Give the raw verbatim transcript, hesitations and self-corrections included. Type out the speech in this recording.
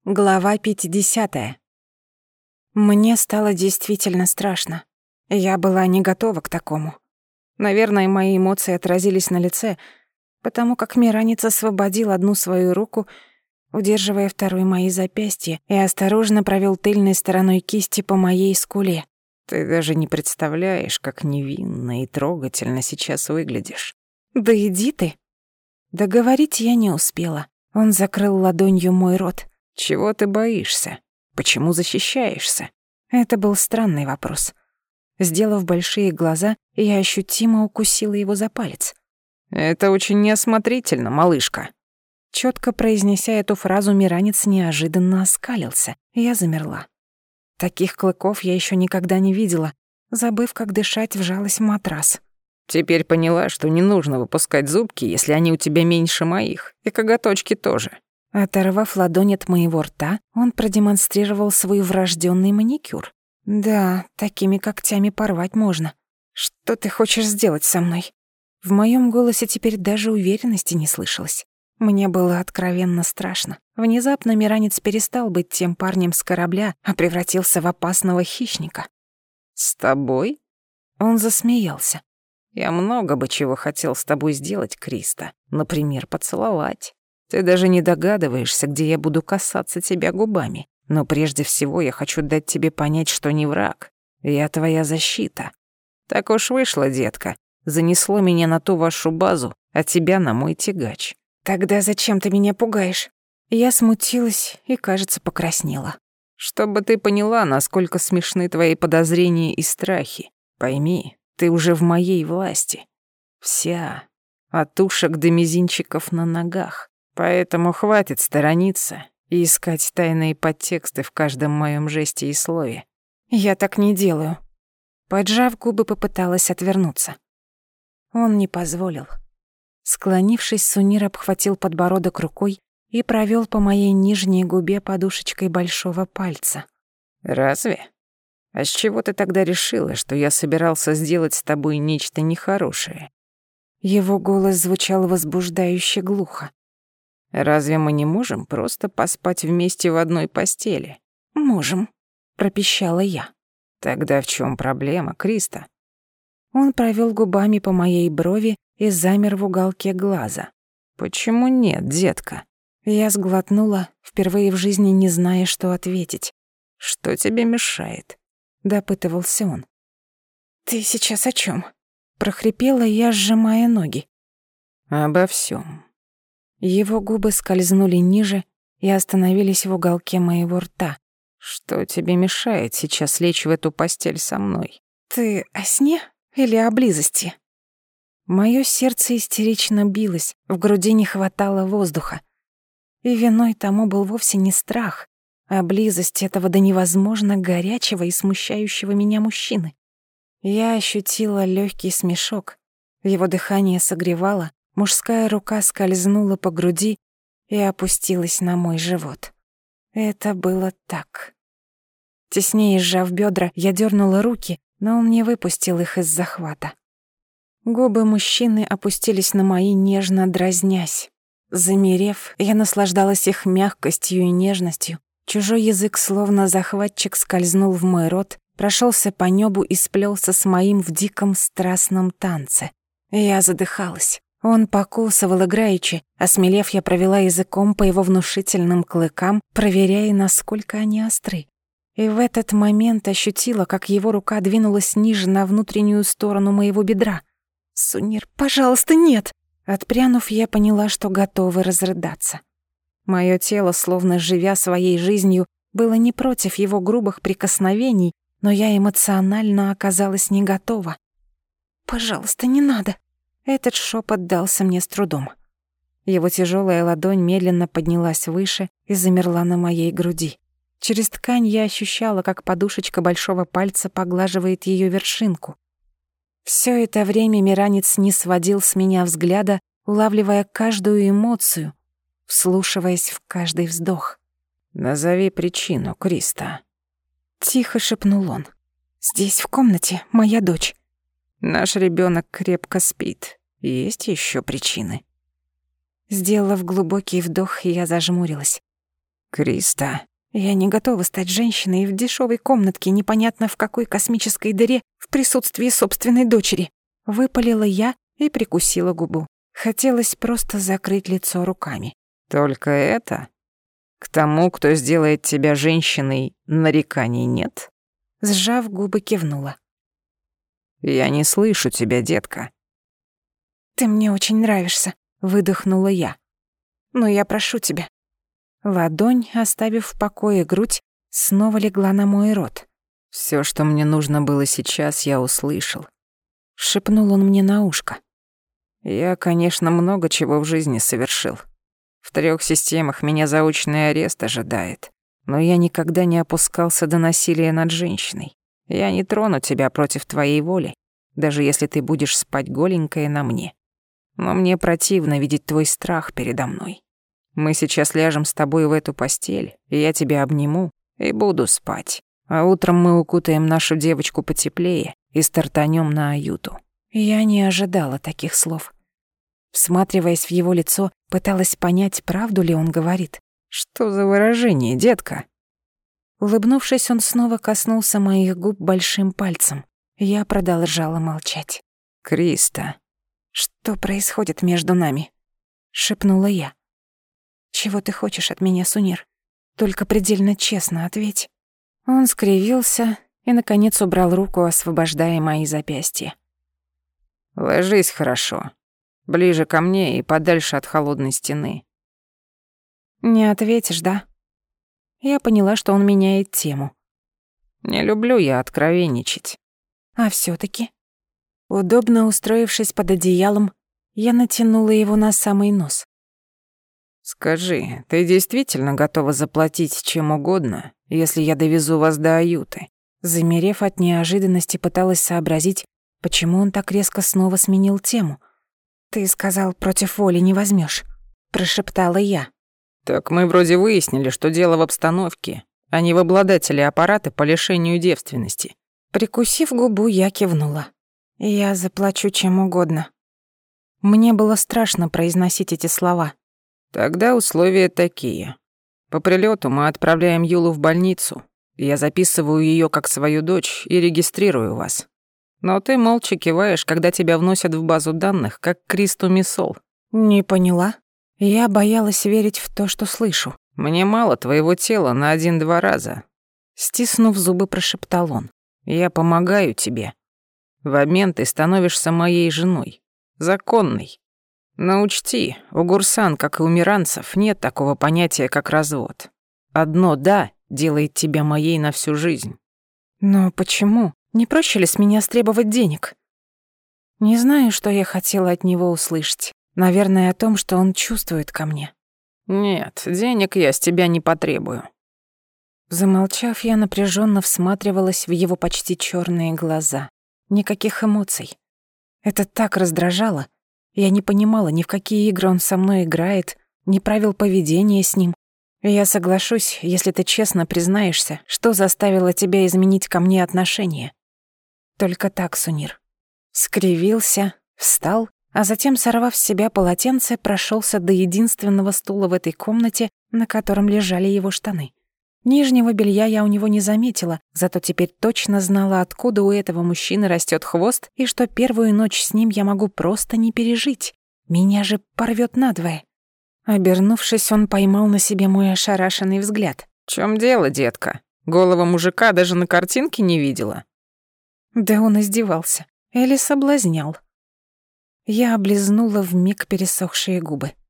Глава пятидесятая. Мне стало действительно страшно. Я была не готова к такому. Наверное, мои эмоции отразились на лице, потому как Миранец освободил одну свою руку, удерживая второй мои запястья, и осторожно провёл тыльной стороной кисти по моей скуле. «Ты даже не представляешь, как невинно и трогательно сейчас выглядишь». «Да иди ты». Договорить я не успела. Он закрыл ладонью мой рот. «Чего ты боишься? Почему защищаешься?» Это был странный вопрос. Сделав большие глаза, я ощутимо укусила его за палец. «Это очень неосмотрительно, малышка». Чётко произнеся эту фразу, Миранец неожиданно оскалился. Я замерла. Таких клыков я ещё никогда не видела. Забыв, как дышать, вжалась в матрас. «Теперь поняла, что не нужно выпускать зубки, если они у тебя меньше моих, и коготочки тоже». Оторвав ладонь от моего рта, он продемонстрировал свой врожденный маникюр. Да, такими когтями порвать можно. Что ты хочешь сделать со мной? В моем голосе теперь даже уверенности не слышалось. Мне было откровенно страшно. Внезапно Миранец перестал быть тем парнем с корабля, а превратился в опасного хищника. «С тобой?» Он засмеялся. «Я много бы чего хотел с тобой сделать, Криста. Например, поцеловать. Ты даже не догадываешься, где я буду касаться тебя губами. Но прежде всего я хочу дать тебе понять, что не враг. Я твоя защита. Так уж вышло, детка. Занесло меня на ту вашу базу, а тебя на мой тягач». «Тогда зачем ты меня пугаешь?» Я смутилась и, кажется, покраснела. «Чтобы ты поняла, насколько смешны твои подозрения и страхи. Пойми, ты уже в моей власти. Вся. От ушек до мизинчиков на ногах. Поэтому хватит сторониться и искать тайные подтексты в каждом моем жесте и слове». «Я так не делаю». Поджав губы, попыталась отвернуться. Он не позволил. Склонившись, Сунир обхватил подбородок рукой и провёл по моей нижней губе подушечкой большого пальца. «Разве? А с чего ты тогда решила, что я собирался сделать с тобой нечто нехорошее?» Его голос звучал возбуждающе глухо. «Разве мы не можем просто поспать вместе в одной постели?» «Можем», — пропищала я. «Тогда в чём проблема, Криста?» Он провёл губами по моей брови и замер в уголке глаза. «Почему нет, детка?» Я сглотнула, впервые в жизни не зная, что ответить. «Что тебе мешает?» — допытывался он. «Ты сейчас о чём?» — прохрипела я, сжимая ноги. «Обо всём». Его губы скользнули ниже и остановились в уголке моего рта. «Что тебе мешает сейчас лечь в эту постель со мной?» «Ты о сне или о близости?» Моё сердце истерично билось, в груди не хватало воздуха. И виной тому был вовсе не страх, а близость этого до невозможно горячего и смущающего меня мужчины. Я ощутила лёгкий смешок. Его дыхание согревало, мужская рука скользнула по груди и опустилась на мой живот. Это было так. Теснее сжав бёдра, я дёрнула руки, но он не выпустил их из захвата. Губы мужчины опустились на мои, нежно дразнясь. Замерев, я наслаждалась их мягкостью и нежностью. Чужой язык, словно захватчик, скользнул в мой рот, прошёлся по небу и сплёлся с моим в диком страстном танце. Я задыхалась. Он покусывал играючи. Осмелев, я провела языком по его внушительным клыкам, проверяя, насколько они остры. И в этот момент ощутила, как его рука двинулась ниже на внутреннюю сторону моего бедра. «Сунир, пожалуйста, нет!» Отпрянув, я поняла, что готова разрыдаться. Моё тело, словно живя своей жизнью, было не против его грубых прикосновений, но я эмоционально оказалась не готова. «Пожалуйста, не надо!» Этот шёпот дался мне с трудом. Его тяжёлая ладонь медленно поднялась выше и замерла на моей груди. Через ткань я ощущала, как подушечка большого пальца поглаживает её вершинку. Всё это время Миранец не сводил с меня взгляда, улавливая каждую эмоцию, вслушиваясь в каждый вздох. «Назови причину, Криста», — тихо шепнул он. «Здесь, в комнате, моя дочь». «Наш ребёнок крепко спит. Есть ещё причины?» Сделав глубокий вдох, я зажмурилась. Криста. Я не готова стать женщиной в дешевой комнатке, непонятно в какой космической дыре, в присутствии собственной дочери. Выпалила я и прикусила губу. Хотелось просто закрыть лицо руками. Только это? К тому, кто сделает тебя женщиной, нареканий нет? Сжав губы, кивнула. Я не слышу тебя, детка. Ты мне очень нравишься, выдохнула я. Но я прошу тебя. Ладонь, оставив в покое грудь, снова легла на мой рот. Всё, что мне нужно было сейчас, я услышал. Шепнул он мне на ушко. Я, конечно, много чего в жизни совершил. В трёх системах меня заочный арест ожидает. Но я никогда не опускался до насилия над женщиной. Я не трону тебя против твоей воли, даже если ты будешь спать голенькая на мне. Но мне противно видеть твой страх передо мной. Мы сейчас ляжем с тобой в эту постель, и я тебя обниму и буду спать. А утром мы укутаем нашу девочку потеплее и стартанем на Аюту». Я не ожидала таких слов. Всматриваясь в его лицо, пыталась понять, правду ли он говорит. «Что за выражение, детка?» Улыбнувшись, он снова коснулся моих губ большим пальцем. Я продолжала молчать. «Криста». «Что происходит между нами?» — шепнула я. «Чего ты хочешь от меня, Сунир? Только предельно честно ответь». Он скривился и, наконец, убрал руку, освобождая мои запястья. «Ложись хорошо. Ближе ко мне и подальше от холодной стены». «Не ответишь, да?» Я поняла, что он меняет тему. «Не люблю я откровенничать». «А всё-таки?» Удобно устроившись под одеялом, я натянула его на самый нос. «Скажи, ты действительно готова заплатить чем угодно, если я довезу вас до Аюты?» Замерев от неожиданности, пыталась сообразить, почему он так резко снова сменил тему. «Ты сказал, против воли не возьмёшь», — прошептала я. «Так мы вроде выяснили, что дело в обстановке, а не в обладателе аппарата по лишению девственности». Прикусив губу, я кивнула. «Я заплачу чем угодно». Мне было страшно произносить эти слова. «Тогда условия такие. По прилету мы отправляем Юлу в больницу. Я записываю ее как свою дочь и регистрирую вас. Но ты молча киваешь, когда тебя вносят в базу данных, как Кристу Мисол». «Не поняла?» Я боялась верить в то, что слышу. «Мне мало твоего тела на один-два раза», — стиснув зубы, прошептал он. «Я помогаю тебе. В обмен ты становишься моей женой, законной. Но учти, у гурсан, как и у миранцев, нет такого понятия, как развод. Одно «да» делает тебя моей на всю жизнь». «Но почему? Не проще ли с меня стребовать денег?» Не знаю, что я хотела от него услышать. Наверное, о том, что он чувствует ко мне. «Нет, денег я с тебя не потребую». Замолчав, я напряженно всматривалась в его почти черные глаза. Никаких эмоций. Это так раздражало. Я не понимала, ни в какие игры он со мной играет, ни правил поведения с ним. Я соглашусь, если ты честно признаешься, что заставило тебя изменить ко мне отношение. Только так, Сунир. Скривился, встал, а затем, сорвав с себя полотенце, прошелся до единственного стула в этой комнате, на котором лежали его штаны. Нижнего белья я у него не заметила, зато теперь точно знала, откуда у этого мужчины растет хвост, и что первую ночь с ним я могу просто не пережить. Меня же порвет надвое. Обернувшись, он поймал на себе мой ошарашенный взгляд. «В чём дело, детка? Голого мужика даже на картинке не видела?» Да он издевался или соблазнял. Я облизнула вмиг пересохшие губы.